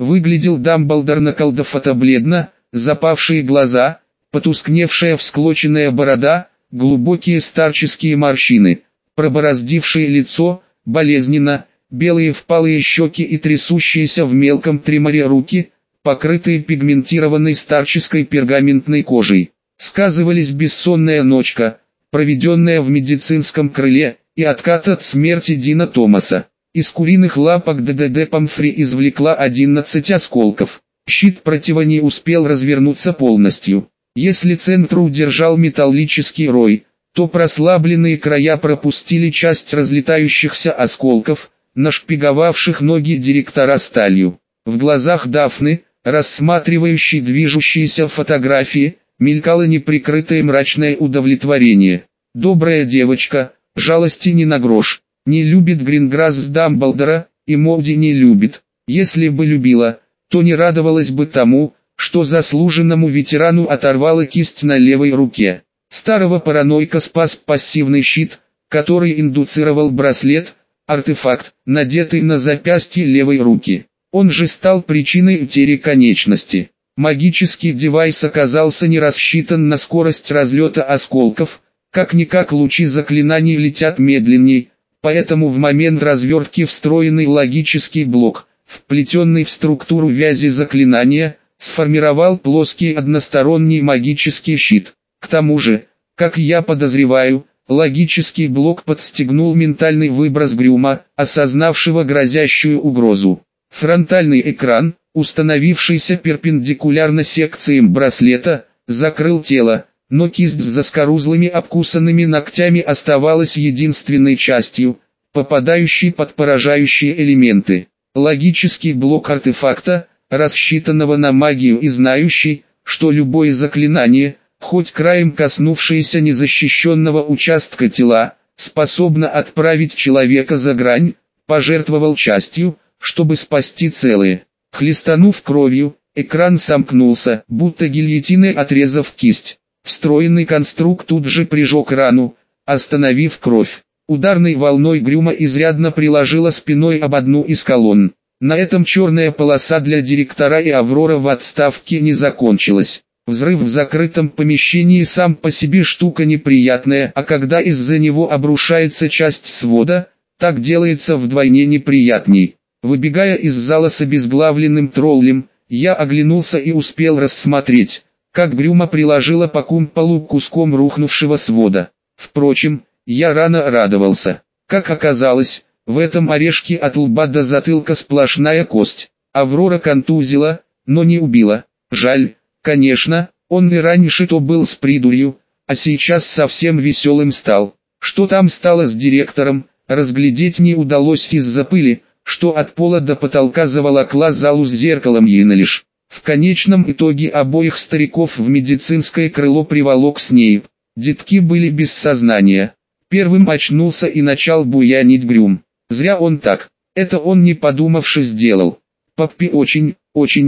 Выглядел Дамблдор наколдовато-бледно, запавшие глаза, потускневшая всклоченная борода, глубокие старческие морщины, пробороздившее лицо, болезненно, белые впалые щеки и трясущиеся в мелком треморе руки, покрытые пигментированной старческой пергаментной кожей. Сказывались бессонная ночка, проведенная в медицинском крыле, и откат от смерти Дина Томаса. Из куриных лапок ДД Помфри извлекла 11 осколков. Щит протива не успел развернуться полностью. Если центр удержал металлический рой, то прослабленные края пропустили часть разлетающихся осколков, нашпиговавших ноги директора сталью. В глазах Дафны, рассматривающей движущиеся фотографии, мелькало неприкрытое мрачное удовлетворение. Добрая девочка, жалости ни на грош. Не любит Гринграсс Дамблдора, и Молди не любит. Если бы любила, то не радовалась бы тому, что заслуженному ветерану оторвала кисть на левой руке. Старого паранойка спас пассивный щит, который индуцировал браслет, артефакт, надетый на запястье левой руки. Он же стал причиной утери конечности. Магический девайс оказался не рассчитан на скорость разлета осколков, как-никак лучи заклинаний летят медленней, поэтому в момент развертки встроенный логический блок, вплетенный в структуру вязи заклинания, сформировал плоский односторонний магический щит. К тому же, как я подозреваю, логический блок подстегнул ментальный выброс Грюма, осознавшего грозящую угрозу. Фронтальный экран, установившийся перпендикулярно секциям браслета, закрыл тело, но кисть с заскорузлыми обкусанными ногтями оставалась единственной частью, попадающей под поражающие элементы. Логический блок артефакта, рассчитанного на магию и знающий, что любое заклинание, хоть краем коснувшееся незащищенного участка тела, способно отправить человека за грань, пожертвовал частью, чтобы спасти целое. Хлестанув кровью, экран сомкнулся, будто гильотиной отрезав кисть. Встроенный конструкт тут же прижег рану, остановив кровь. Ударной волной Грюма изрядно приложила спиной об одну из колонн. На этом черная полоса для директора и Аврора в отставке не закончилась. Взрыв в закрытом помещении сам по себе штука неприятная, а когда из-за него обрушается часть свода, так делается вдвойне неприятней. Выбегая из зала с обезглавленным троллем, я оглянулся и успел рассмотреть, как Грюма приложила по кумполу куском рухнувшего свода. Впрочем, я рано радовался. Как оказалось, в этом орешке от лба до затылка сплошная кость. Аврора контузила, но не убила. Жаль, конечно, он и раньше-то был с придурью, а сейчас совсем веселым стал. Что там стало с директором, разглядеть не удалось из-за пыли, что от пола до потолка заволокла залу с зеркалом Йеннелиш. В конечном итоге обоих стариков в медицинское крыло приволок Снейп. Детки были без сознания. Первым очнулся и начал буянить Грюм. Зря он так. Это он не подумавши сделал. Паппи очень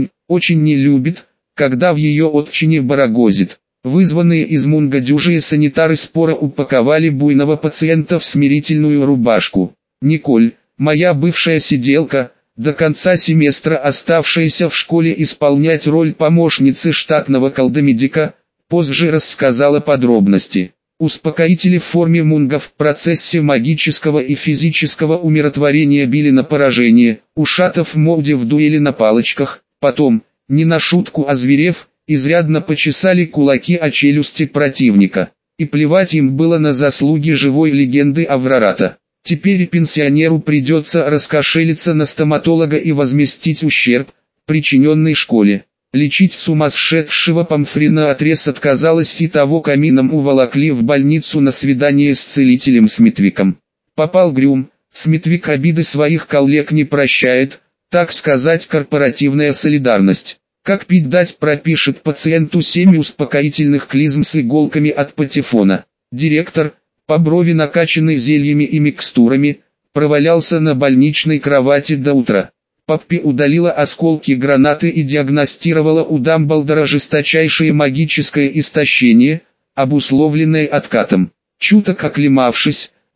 не любит, когда в ее отчине барагозит. Вызванные из Мунгадюжи санитары споро упаковали буйного пациента в смирительную рубашку. Николь, моя бывшая сиделка, до конца семестра оставшаяся в школе исполнять роль помощницы штатного колдомедика, позже рассказала подробности. Успокоители в форме мунга в процессе магического и физического умиротворения били на поражение, ушатав Молди в дуэли на палочках, потом, не на шутку озверев, изрядно почесали кулаки о челюсти противника. И плевать им было на заслуги живой легенды Аврората. Теперь пенсионеру придется раскошелиться на стоматолога и возместить ущерб, причиненный школе. Лечить сумасшедшего Помфри наотрез отказалась и того камином уволокли в больницу на свидание с целителем Смитвиком. Попал Грюм, Смитвик обиды своих коллег не прощает, так сказать корпоративная солидарность. Как пить дать пропишет пациенту 7 успокоительных клизм с иголками от патефона. Директор, по брови накачанный зельями и микстурами, провалялся на больничной кровати до утра. Паппи удалила осколки гранаты и диагностировала у Дамблдора жесточайшее магическое истощение, обусловленное откатом. Чуток оклемавшись,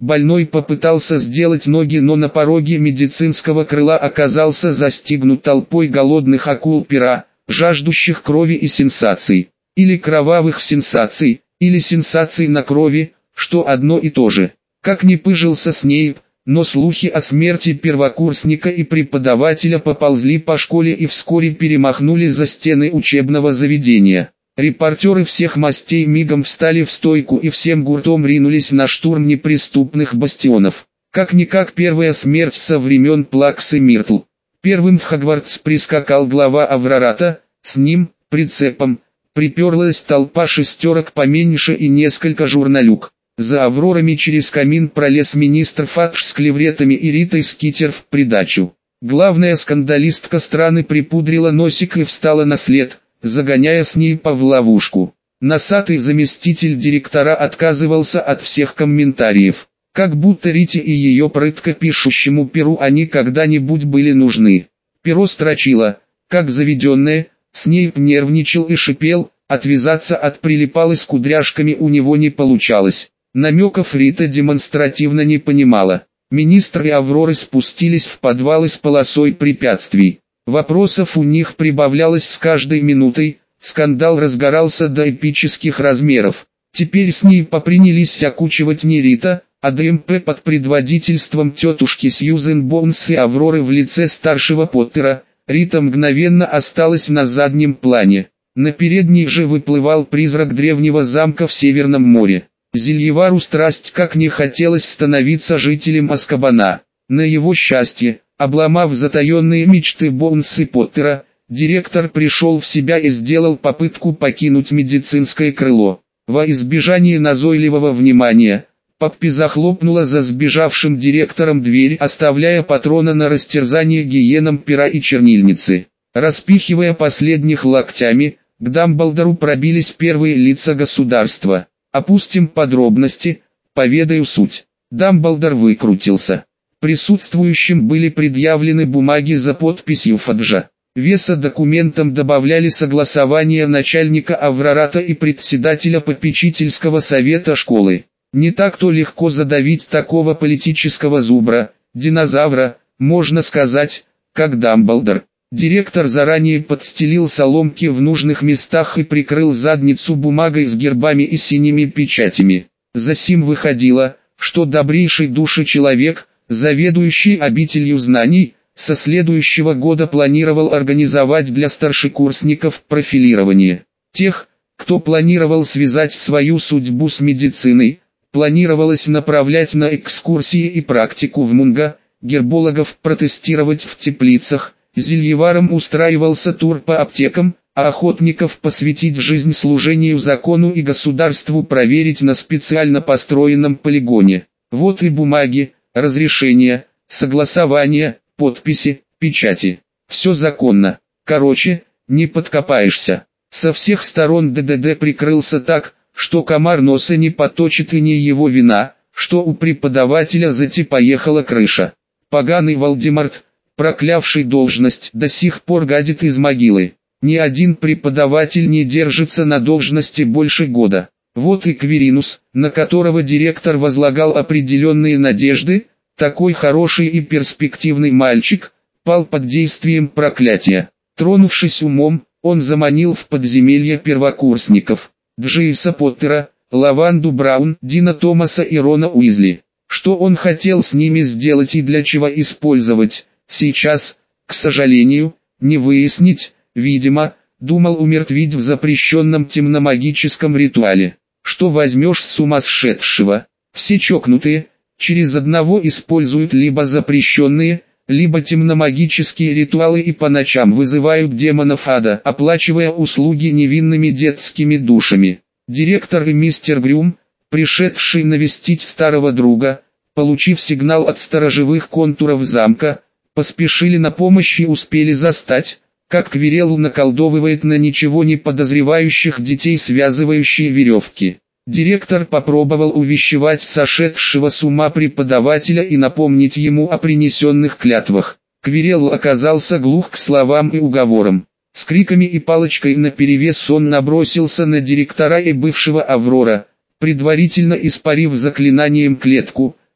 Больной попытался сделать ноги, но на пороге медицинского крыла оказался застигнут толпой голодных акул пера, жаждущих крови и сенсаций. Или кровавых сенсаций, или сенсаций на крови, что одно и то же. Как ни пыжился Снейп, но слухи о смерти первокурсника и преподавателя поползли по школе и вскоре перемахнули за стены учебного заведения. Репортеры всех мастей мигом встали в стойку и всем гуртом ринулись на штурм неприступных бастионов. Как-никак первая смерть со времен Плаксы Миртл. Первым в Хогвартс прискакал глава Аврората, с ним, прицепом, приперлась толпа шестерок поменьше и несколько журналюк. За Аврорами через камин пролез министр Фадж с клевретами и Ритой Скитер в придачу. Главная скандалистка страны припудрила носик и встала на след, загоняя Снейпа в ловушку. Носатый заместитель директора отказывался от всех комментариев, как будто Рите и ее прытко пишущему перу они когда-нибудь были нужны. Перо строчило, как заведенное, Снейп нервничал и шипел, отвязаться от прилипалы с кудряшками у него не получалось. Намеков Рита демонстративно не понимала. Министр и Авроры спустились в подвалы с полосой препятствий. Вопросов у них прибавлялось с каждой минутой, скандал разгорался до эпических размеров. Теперь Снейпа принялись окучивать не Рита, а ДМП под предводительством тетушки Сьюзен Боунс и Авроры в лице старшего Поттера. Рита мгновенно осталась на заднем плане. На передний же выплывал призрак древнего замка в Северном море. Зельевару страсть как не хотелось становиться жителем Азкабана. На его счастье, обломав затаенные мечты Боунс и Поттера, директор пришел в себя и сделал попытку покинуть медицинское крыло. Во избежание назойливого внимания, Поппи захлопнула за сбежавшим директором дверь, оставляя патрона на растерзание гиенам пера и чернильницы. Распихивая последних локтями, к Дамблдору пробились первые лица государства. Опустим подробности, поведаю суть. Дамблдор выкрутился. Присутствующим были предъявлены бумаги за подписью Фаджа. Веса документам добавляли согласование начальника Аврората и председателя попечительского совета школы. Не так-то легко задавить такого политического зубра, динозавра, можно сказать, как Дамблдор. Директор заранее подстелил соломки в нужных местах и прикрыл задницу бумагой с гербами и синими печатями. Засим выходило, что добрейший души человек, заведующий обителью знаний, со следующего года планировал организовать для старшекурсников профилирование. Тех, кто планировал связать свою судьбу с медициной, планировалось направлять на экскурсии и практику в Мунго, гербологов протестировать в теплицах, зельеварам устраивался тур по аптекам, а охотников посвятить жизнь служению закону и государству проверить на специально построенном полигоне. Вот и бумаги, разрешения, согласования, подписи, печати. Все законно. Короче, не подкопаешься. Со всех сторон ДДД прикрылся так, что комар носа не поточит, и не его вина, что у преподавателя поехала крыша. Поганый Волдемарт, проклявший должность, до сих пор гадит из могилы. Ни один преподаватель не держится на должности больше года. Вот и Квиринус, на которого директор возлагал определенные надежды, такой хороший и перспективный мальчик, пал под действием проклятия. Тронувшись умом, он заманил в подземелье первокурсников Дживса Поттера, Лаванду Браун, Дина Томаса и Рона Уизли. Что он хотел с ними сделать и для чего использовать, сейчас, к сожалению, не выяснить. Видимо, думал умертвить в запрещенном темномагическом ритуале. Что возьмешь с сумасшедшего? Все чокнутые, через одного используют либо запрещенные, либо темномагические ритуалы и по ночам вызывают демонов ада, оплачивая услуги невинными детскими душами. Директор и мистер Грюм, пришедший навестить старого друга, получив сигнал от сторожевых контуров замка, поспешили на помощь и успели застать, как Квирелл наколдовывает на ничего не подозревающих детей связывающие веревки. Директор попробовал увещевать сошедшего с ума преподавателя и напомнить ему о принесенных клятвах. Квирелл оказался глух к словам и уговорам. С криками и палочкой наперевес он набросился на директора и бывшего Аврора, предварительно испарив заклинанием клетку,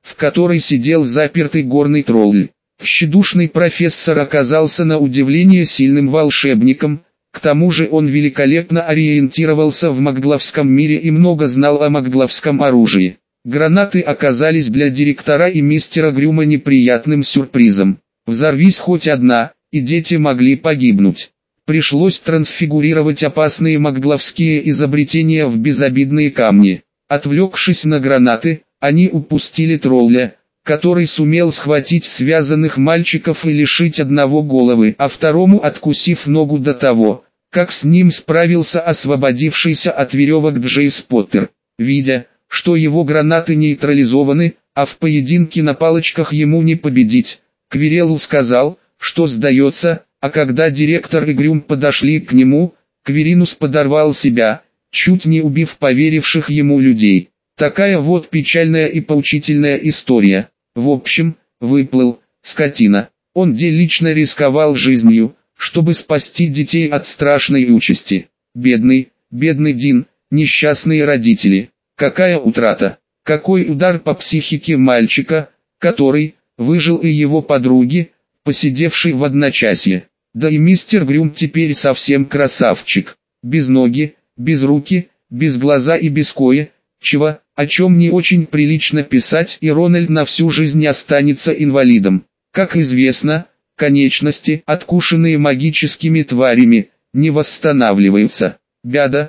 в которой сидел запертый горный тролль. Тщедушный профессор оказался на удивление сильным волшебником, к тому же он великолепно ориентировался в магловском мире и много знал о магловском оружии. Гранаты оказались для директора и мистера Грюма неприятным сюрпризом. Взорвись хоть одна, и дети могли погибнуть. Пришлось трансфигурировать опасные магловские изобретения в безобидные камни. Отвлекшись на гранаты, они упустили тролля, который сумел схватить связанных мальчиков и лишить одного головы, а второму откусив ногу до того, как с ним справился освободившийся от веревок Джейс Поттер. Видя, что его гранаты нейтрализованы, а в поединке на палочках ему не победить, Квирелл сказал, что сдается, а когда директор и Грюм подошли к нему, Квиринус подорвал себя, чуть не убив поверивших ему людей. Такая вот печальная и поучительная история. В общем, выплыл, скотина. Он лично рисковал жизнью, чтобы спасти детей от страшной участи. Бедный, бедный Дин, несчастные родители. Какая утрата, какой удар по психике мальчика, который выжил, и его подруги, посидевшей в одночасье. Да и мистер Грюм теперь совсем красавчик. Без ноги, без руки, без глаза и без кое-чего, о чем не очень прилично писать, и Рональд на всю жизнь останется инвалидом. Как известно, конечности, откушенные магическими тварями, не восстанавливаются. Бяда,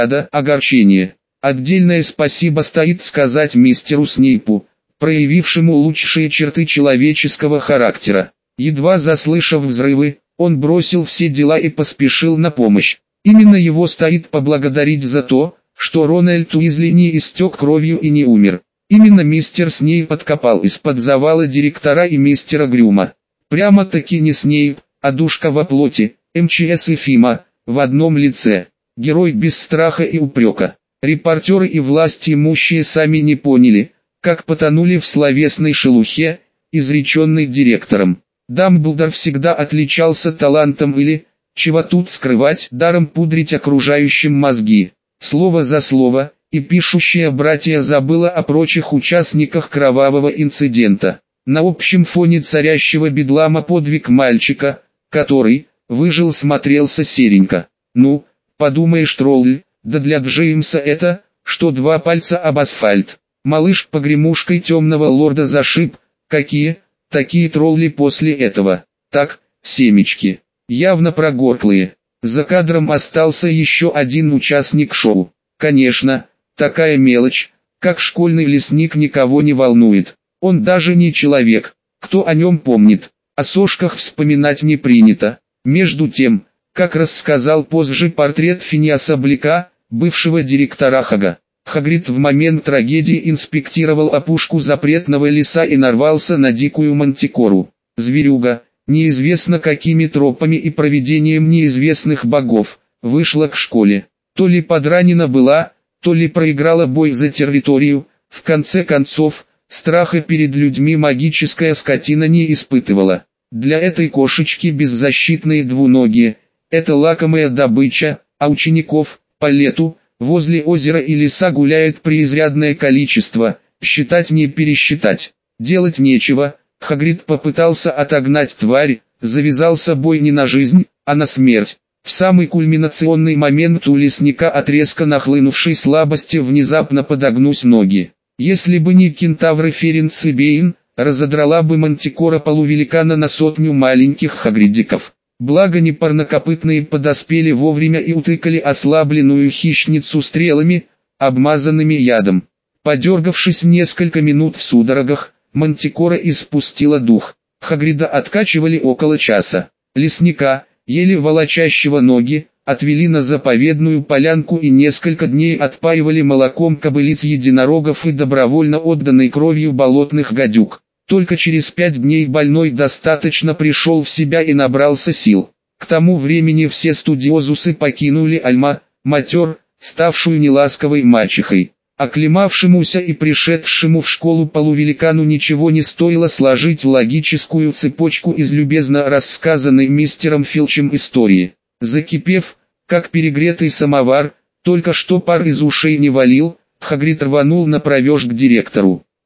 огорчение. Отдельное спасибо стоит сказать мистеру Снейпу, проявившему лучшие черты человеческого характера. Едва заслышав взрывы, он бросил все дела и поспешил на помощь. Именно его стоит поблагодарить за то, что Рональд Уизли не истек кровью и не умер. Именно мистер Снейп подкопал из-под завала директора и мистера Грюма. Прямо-таки не Снейп, а душка во плоти, МЧС и Фима, в одном лице. Герой без страха и упрека. Репортеры и власти имущие сами не поняли, как потонули в словесной шелухе, изреченной директором. Дамблдор всегда отличался талантом или, чего тут скрывать, даром пудрить окружающим мозги. Слово за слово, и пишущее братья забыло о прочих участниках кровавого инцидента. На общем фоне царящего бедлама подвиг мальчика, который выжил, смотрелся серенько. Ну, подумаешь, тролль, да для Джеймса это, что два пальца об асфальт. Малыш погремушкой темного лорда зашиб, какие, такие тролли после этого. Так, семечки, явно прогорклые. За кадром остался еще один участник шоу. Конечно, такая мелочь, как школьный лесник, никого не волнует. Он даже не человек, кто о нем помнит. О сошках вспоминать не принято. Между тем, как рассказал позже портрет Финиаса Блика, бывшего директора Хага, Хагрид в момент трагедии инспектировал опушку запретного леса и нарвался на дикую мантикору. Зверюга, неизвестно какими тропами и провидением неизвестных богов, вышла к школе. То ли подранена была, то ли проиграла бой за территорию. В конце концов, страха перед людьми магическая скотина не испытывала. Для этой кошечки беззащитные двуногие – это лакомая добыча, а учеников, по лету, возле озера и леса гуляет преизрядное количество, считать не пересчитать. Делать нечего, Хагрид попытался отогнать тварь, завязался бой не на жизнь, а на смерть. В самый кульминационный момент у лесника от резко нахлынувшей слабости внезапно подогнулись ноги. Если бы не кентавры Ференц и Бейн, разодрала бы мантикора полувеликана на 100 маленьких хагридиков. Благо непарнокопытные подоспели вовремя и утыкали ослабленную хищницу стрелами, обмазанными ядом. Подергавшись несколько минут в судорогах, мантикора испустила дух. Хагрида откачивали около часа. Лесника, еле волочащего ноги, отвели на заповедную полянку и несколько дней отпаивали молоком кобылиц единорогов и добровольно отданной кровью болотных гадюк. Только через 5 дней больной достаточно пришел в себя и набрался сил. К тому времени все студиозусы покинули Альма-Матер, ставшую неласковой мачехой. Оклемавшемуся и пришедшему в школу полувеликану ничего не стоило сложить логическую цепочку из любезно рассказанной мистером Филчем истории. Закипев, как перегретый самовар, только что пар из ушей не валил, Хагрид рванул на провеж к директору.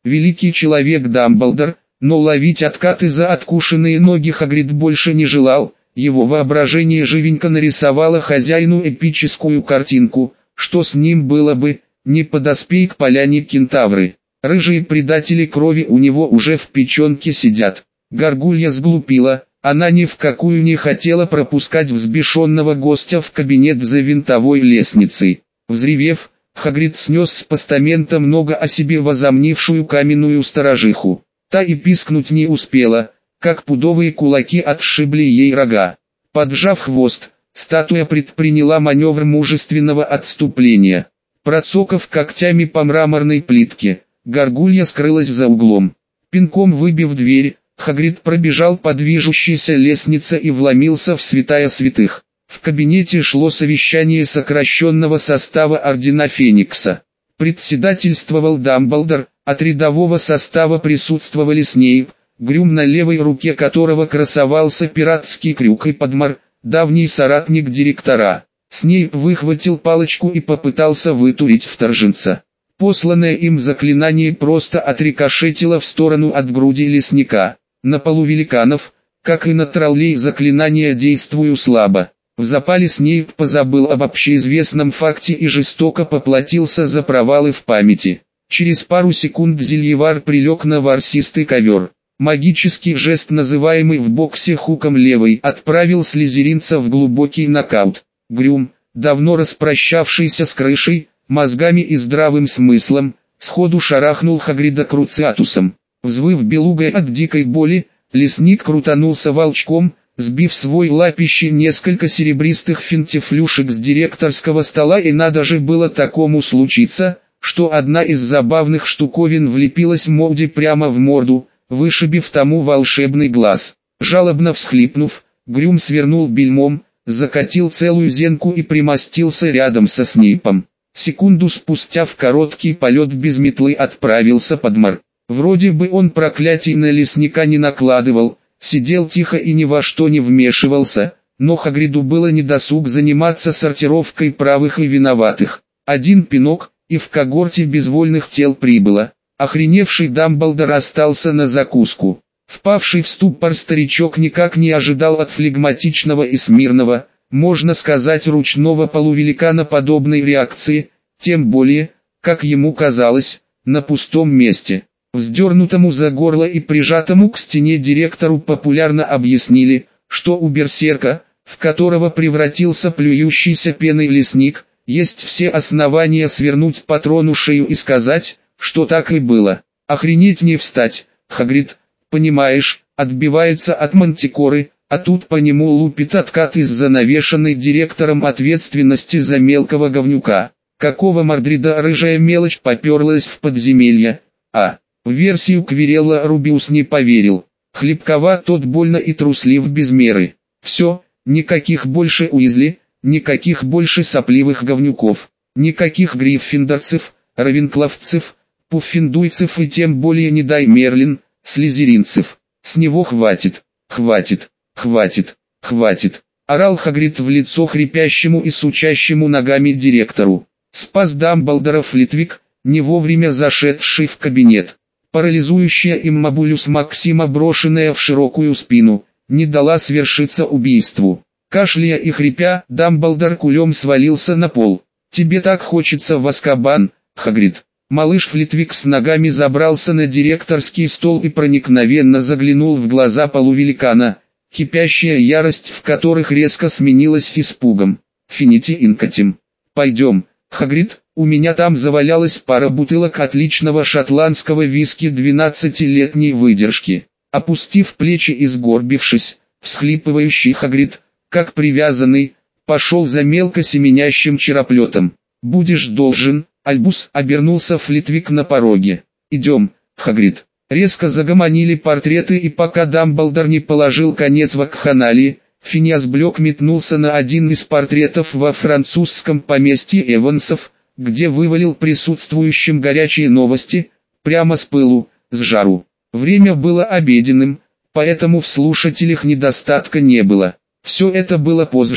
великий человек Дамблдор, но ловить откаты за откушенные ноги Хагрид больше не желал. Его воображение живенько нарисовало хозяину эпическую картинку, что с ним было бы, не подоспей к поляне кентавры. Рыжие предатели крови у него уже в печенке сидят. Горгулья сглупила, она ни в какую не хотела пропускать взбешенного гостя в кабинет за винтовой лестницей. Взревев, Хагрид снес с постамента много о себе возомнившую каменную сторожиху. Та и пискнуть не успела, как пудовые кулаки отшибли ей рога. Поджав хвост, статуя предприняла маневр мужественного отступления. Процокав когтями по мраморной плитке, горгулья скрылась за углом. Пинком выбив дверь, Хагрид пробежал по движущейся лестнице и вломился в святая святых. В кабинете шло совещание сокращенного состава Ордена Феникса. Председательствовал Дамблдор, от рядового состава присутствовали Снейп, Грюм, на левой руке которого красовался пиратский крюк, и Подмар, давний соратник директора. Снейп выхватил палочку и попытался вытурить вторженца. Посланное им заклинание просто отрикошетило в сторону от груди лесника. На полу великанов, как и на троллей, заклинания действуют слабо. В запале Снейп позабыл об общеизвестном факте и жестоко поплатился за провалы в памяти. Через пару секунд зельевар прилег на ворсистый ковер. Магический жест, называемый в боксе хуком левой, отправил слизеринца в глубокий нокаут. Грюм, давно распрощавшийся с крышей, мозгами и здравым смыслом, сходу шарахнул Хагрида круциатусом. Взвыв белугой от дикой боли, лесник крутанулся волчком, сбив свой лапище несколько серебристых финтифлюшек с директорского стола, и надо же было такому случиться, что одна из забавных штуковин влепилась Молди прямо в морду, вышибив тому волшебный глаз. Жалобно всхлипнув, Грюм свернул бельмом, закатил целую зенку и примостился рядом со Снейпом. Секунду спустя в короткий полет без метлы отправился Подмар. Вроде бы он проклятий на лесника не накладывал, сидел тихо и ни во что не вмешивался, но Хагриду было недосуг заниматься сортировкой правых и виноватых. Один пинок, и в когорте безвольных тел прибыло. Охреневший Дамблдор остался на закуску. Впавший в ступор старичок никак не ожидал от флегматичного и смирного, можно сказать, ручного полувеликана подобной реакции, тем более, как ему казалось, на пустом месте. Вздернутому за горло и прижатому к стене директору популярно объяснили, что у берсерка, в которого превратился плюющийся пеной лесник, есть все основания свернуть патрону шею и сказать, что так и было. Охренеть не встать, Хагрид, понимаешь, отбивается от мантикоры, а тут по нему лупит откат из-за навешанной директором ответственности за мелкого говнюка. Какого мордрида рыжая мелочь поперлась в подземелье, а? В версию Квирелла Рубиус не поверил. Хлебковат тот, больно и труслив без меры. Все, никаких больше Уизли, никаких больше сопливых говнюков, никаких гриффиндорцев, равенкловцев, пуффиндуйцев и тем более, не дай Мерлин, слизеринцев. С него хватит, хватит, хватит, хватит, орал Хагрид в лицо хрипящему и сучащему ногами директору. Спас Дамблдора Флитвик, не вовремя зашедший в кабинет. Парализующая иммобулюс Максима, брошенная в широкую спину, не дала свершиться убийству. Кашляя и хрипя, Дамблдор кулем свалился на пол. «Тебе так хочется в Азкабан, Хагрид». Малыш Флитвик с ногами забрался на директорский стол и проникновенно заглянул в глаза полувеликана, кипящая ярость в которых резко сменилась испугом. «Финити инкатим. Пойдем, Хагрид, у меня там завалялась пара бутылок отличного шотландского виски 12-летней выдержки». Опустив плечи и сгорбившись, всхлипывающий Хагрид, как привязанный, пошел за мелко семенящим чероплетом. «Будешь должен». Альбус, обернулся Флитвик на пороге. «Идем, Хагрид». Резко загомонили портреты, и пока Дамблдор не положил конец вакханалии, Финиас Блёк метнулся на один из портретов во французском поместье Эвансов, где вывалил присутствующим горячие новости, прямо с пылу, с жару. Время было обеденным, поэтому в слушателях недостатка не было. Все это было позже,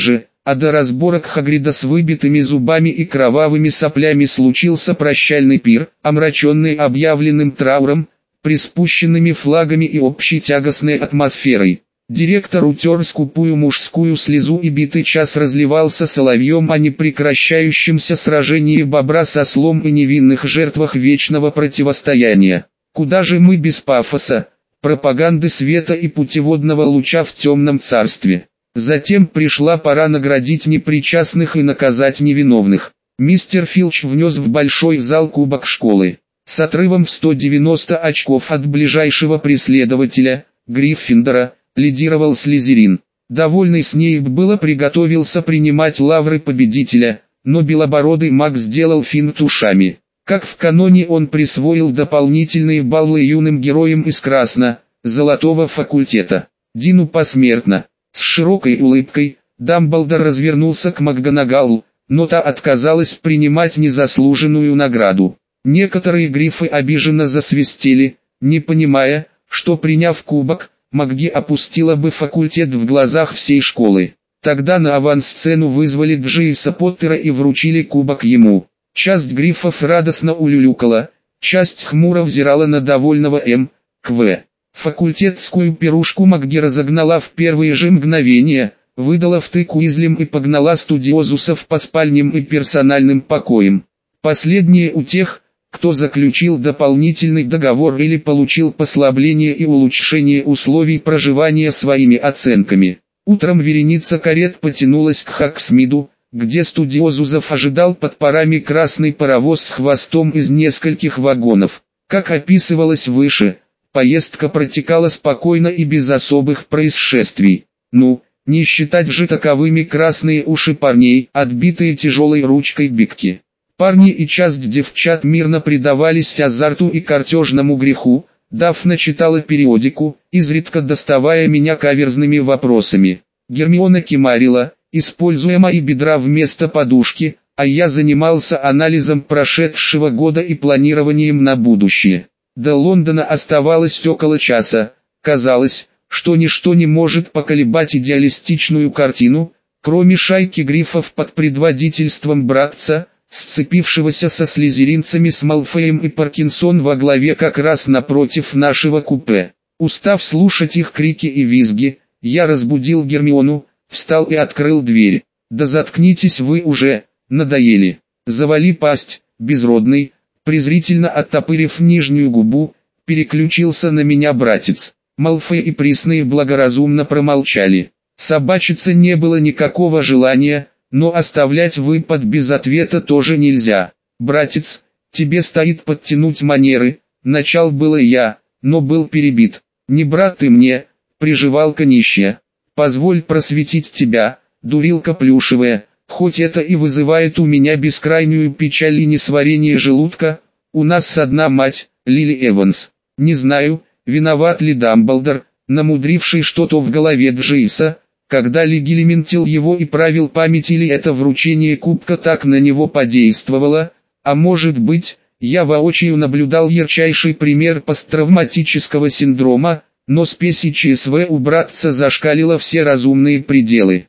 а до разборок Хагрида с выбитыми зубами и кровавыми соплями случился прощальный пир, омраченный объявленным трауром, приспущенными флагами и общей тягостной атмосферой. Директор утер скупую мужскую слезу и битый час разливался соловьем о непрекращающемся сражении бобра со ослом и невинных жертвах вечного противостояния. Куда же мы без пафоса, пропаганды света и путеводного луча в темном царстве? Затем пришла пора наградить непричастных и наказать невиновных. Мистер Филч внес в большой зал кубок школы. С отрывом в 190 очков от ближайшего преследователя, Гриффиндора, лидировал Слизерин. Довольный Снейп было приготовился принимать лавры победителя, но белобородый маг сделал финт ушами. Как в каноне он присвоил дополнительные баллы юным героям из красно-золотого факультета. Дину посмертно. С широкой улыбкой, Дамблдор развернулся к МакГонагалл, но та отказалась принимать незаслуженную награду. Некоторые грифы обиженно засвистели, не понимая, что приняв кубок, МакГи опустила бы факультет в глазах всей школы. Тогда на авансцену вызвали Дживса Поттера и вручили кубок ему. Часть грифов радостно улюлюкала, часть хмуро взирала на довольного М.Кв. Факультетскую пирушку МакГи разогнала в первые же мгновения, выдала втык Уизлям и погнала студиозусов по спальням и персональным покоям. Последнее у тех, кто заключил дополнительный договор или получил послабление и улучшение условий проживания своими оценками. Утром вереница карет потянулась к Хоксмиду, где студиозусов ожидал под парами красный паровоз с хвостом из нескольких вагонов. Как описывалось выше, поездка протекала спокойно и без особых происшествий. Ну, не считать же таковыми красные уши парней, отбитые тяжелой ручкой битки. Парни и часть девчат мирно предавались азарту и картежному греху. Дафна читала периодику, изредка доставая меня каверзными вопросами. Гермиона кимарила, используя мои бедра вместо подушки, а я занимался анализом прошедшего года и планированием на будущее. До Лондона оставалось около часа. Казалось, что ничто не может поколебать идеалистичную картину, кроме шайки грифов под предводительством братца, сцепившегося со слизеринцами с Малфоем и Паркинсон во главе как раз напротив нашего купе. Устав слушать их крики и визги, я разбудил Гермиону, встал и открыл дверь. «Да заткнитесь вы уже, надоели. Завали пасть, безродный», презрительно оттопырив нижнюю губу, переключился на меня братец. Малфой и Присные благоразумно промолчали. Собачиться не было никакого желания, но оставлять выпад без ответа тоже нельзя. «Братец, тебе стоит подтянуть манеры», начал было я, но был перебит. «Не брат ты мне, приживалка нищая. Позволь просветить тебя, дурилка плюшевая, хоть это и вызывает у меня бескрайнюю печаль и несварение желудка, у нас одна мать, Лили Эванс. Не знаю, виноват ли Дамблдор, намудривший что-то в голове Дживса, когда легилиментил его и правил память, или это вручение кубка так на него подействовало, а может быть, я воочию наблюдал ярчайший пример посттравматического синдрома, но спесь и ЧСВ у братца зашкалило все разумные пределы.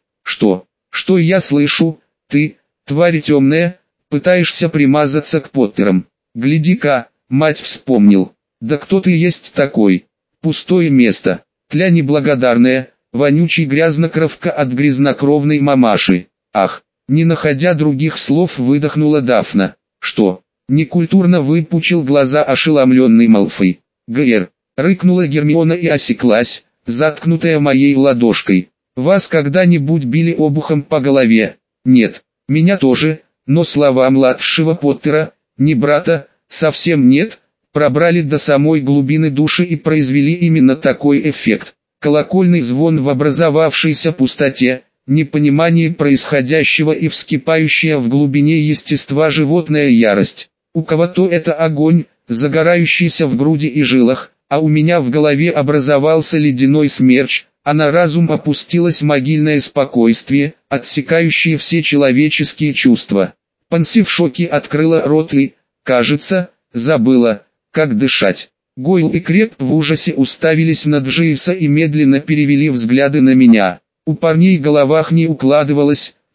Что я слышу? Ты, тварь темная, пытаешься примазаться к Поттерам. Гляди-ка, мать вспомнил. Да кто ты есть такой? Пустое место. Тля неблагодарная, вонючий грязнокровка от грязнокровной мамаши. Ах, не находя других слов, выдохнула Дафна. Что? Некультурно выпучил глаза ошеломленный Малфой. ГР. Рыкнула Гермиона и осеклась, заткнутая моей ладошкой. Вас когда-нибудь били обухом по голове? Нет, меня тоже, но слова младшего Поттера, не брата, совсем нет, пробрали до самой глубины души и произвели именно такой эффект. Колокольный звон в образовавшейся пустоте, непонимание происходящего и вскипающая в глубине естества животная ярость. У кого-то это огонь, загорающийся в груди и жилах, а у меня в голове образовался ледяной смерч, а на разум опустилось могильное спокойствие, отсекающее все человеческие чувства. Панси в шоке открыла рот и, кажется, забыла, как дышать. Гойл и Креп в ужасе уставились на Дживса и медленно перевели взгляды на меня. У парней в головах не укладывалось,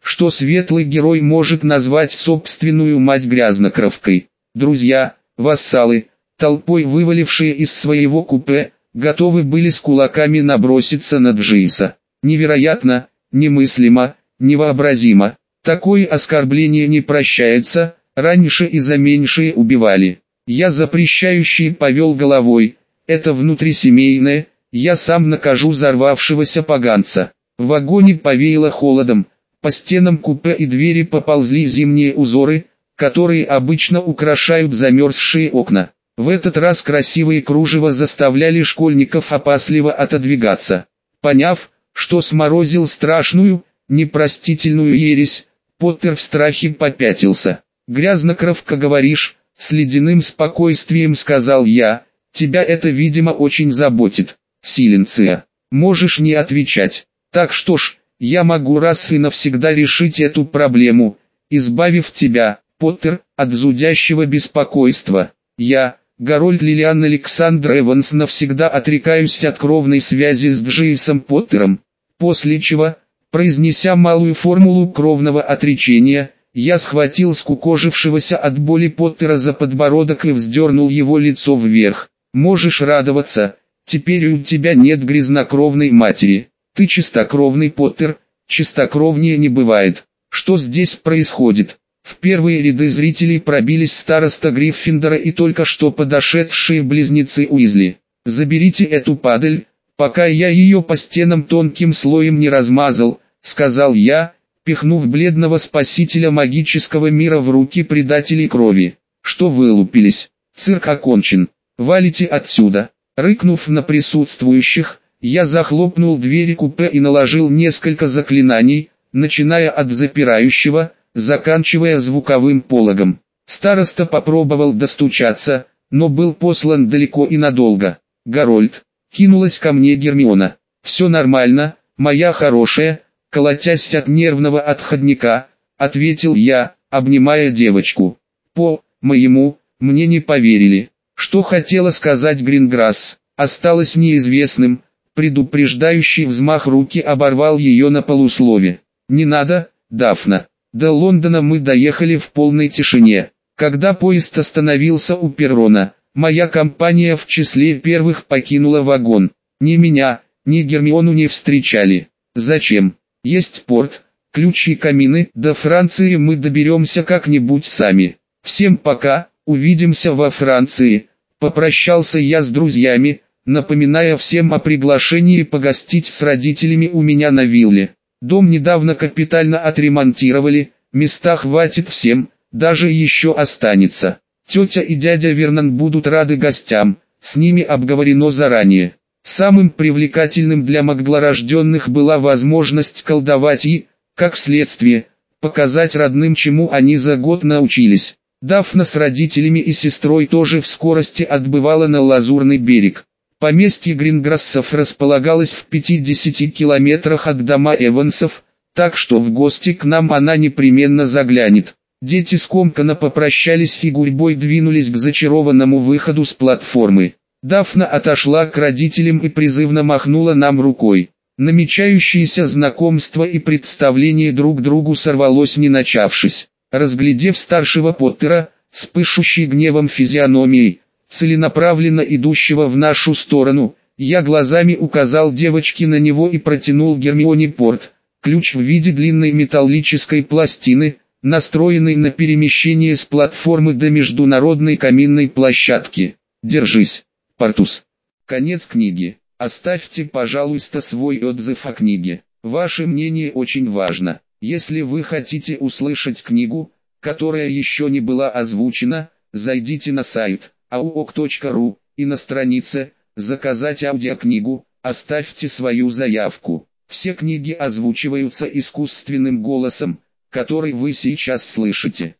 что светлый герой может назвать собственную мать грязнокровкой. Друзья, вассалы, толпой вывалившие из своего купе, готовы были с кулаками наброситься на Дживса. Невероятно, немыслимо, невообразимо. Такое оскорбление не прощается, раньше и за меньшее убивали. Я запрещающий повел головой, это внутрисемейное, я сам накажу взорвавшегося поганца. В вагоне повеяло холодом, по стенам купе и двери поползли зимние узоры, которые обычно украшают замерзшие окна. В этот раз красивые кружева заставляли школьников опасливо отодвигаться. Поняв, что сморозил страшную, непростительную ересь, Поттер в страхе попятился. «Грязнокровка, говоришь?» — с ледяным спокойствием сказал я. «Тебя это, видимо, очень заботит, Силенция. Можешь не отвечать. Так что ж, я могу раз и навсегда решить эту проблему, избавив тебя, Поттер, от зудящего беспокойства. Я, Гарольд Лилиан Александр Эванс, навсегда отрекаюсь от кровной связи с Дживсом Поттером». После чего, произнеся малую формулу кровного отречения, я схватил скукожившегося от боли Поттера за подбородок и вздернул его лицо вверх. «Можешь радоваться, теперь у тебя нет грязнокровной матери. Ты чистокровный, Поттер, чистокровнее не бывает. Что здесь происходит?» В первые ряды зрителей пробились староста Гриффиндора и только что подошедшие близнецы Уизли. «Заберите эту падаль, пока я ее по стенам тонким слоем не размазал», — сказал я, пихнув бледного спасителя магического мира в руки предателей крови. «Что вылупились? Цирк окончен. Валите отсюда!» Рыкнув на присутствующих, я захлопнул двери купе и наложил несколько заклинаний, начиная от запирающего, заканчивая звуковым пологом. Староста попробовал достучаться, но был послан далеко и надолго. «Гарольд!» — кинулась ко мне Гермиона. «Все нормально, моя хорошая», — колотясь от нервного отходняка, ответил я, обнимая девочку. «По-моему, мне не поверили». Что хотела сказать Гринграсс, осталось неизвестным, предупреждающий взмах руки оборвал ее на полуслове. «Не надо, Дафна». До Лондона мы доехали в полной тишине. Когда поезд остановился у перрона, моя компания в числе первых покинула вагон. Ни меня, ни Гермиону не встречали. Зачем? Есть порт, ключи и камины, до Франции мы доберемся как-нибудь сами. Всем пока, увидимся во Франции. Попрощался я с друзьями, напоминая всем о приглашении погостить с родителями у меня на вилле. Дом недавно капитально отремонтировали, места хватит всем, даже еще останется. Тетя и дядя Вернон будут рады гостям, с ними обговорено заранее. Самым привлекательным для маглорожденных была возможность колдовать и, как следствие, показать родным, чему они за год научились. Дафна с родителями и сестрой тоже в скорости отбывала на Лазурный берег. Поместье Гринграссов располагалось в 50 километрах от дома Эвансов, так что в гости к нам она непременно заглянет. Дети скомканно попрощались и гурьбой двинулись к зачарованному выходу с платформы. Дафна отошла к родителям и призывно махнула нам рукой. Намечающееся знакомство и представление друг другу сорвалось не начавшись. Разглядев старшего Поттера, с пышущей гневом физиономией, целенаправленно идущего в нашу сторону, я глазами указал девочке на него и протянул Гермионе порт, ключ в виде длинной металлической пластины, настроенной на перемещение с платформы до международной каминной площадки. Держись, Портус. Конец книги. Оставьте, пожалуйста, свой отзыв о книге. Ваше мнение очень важно. Если вы хотите услышать книгу, которая еще не была озвучена, зайдите на сайт auok.ru и на странице «Заказать аудиокнигу» оставьте свою заявку. Все книги озвучиваются искусственным голосом, который вы сейчас слышите.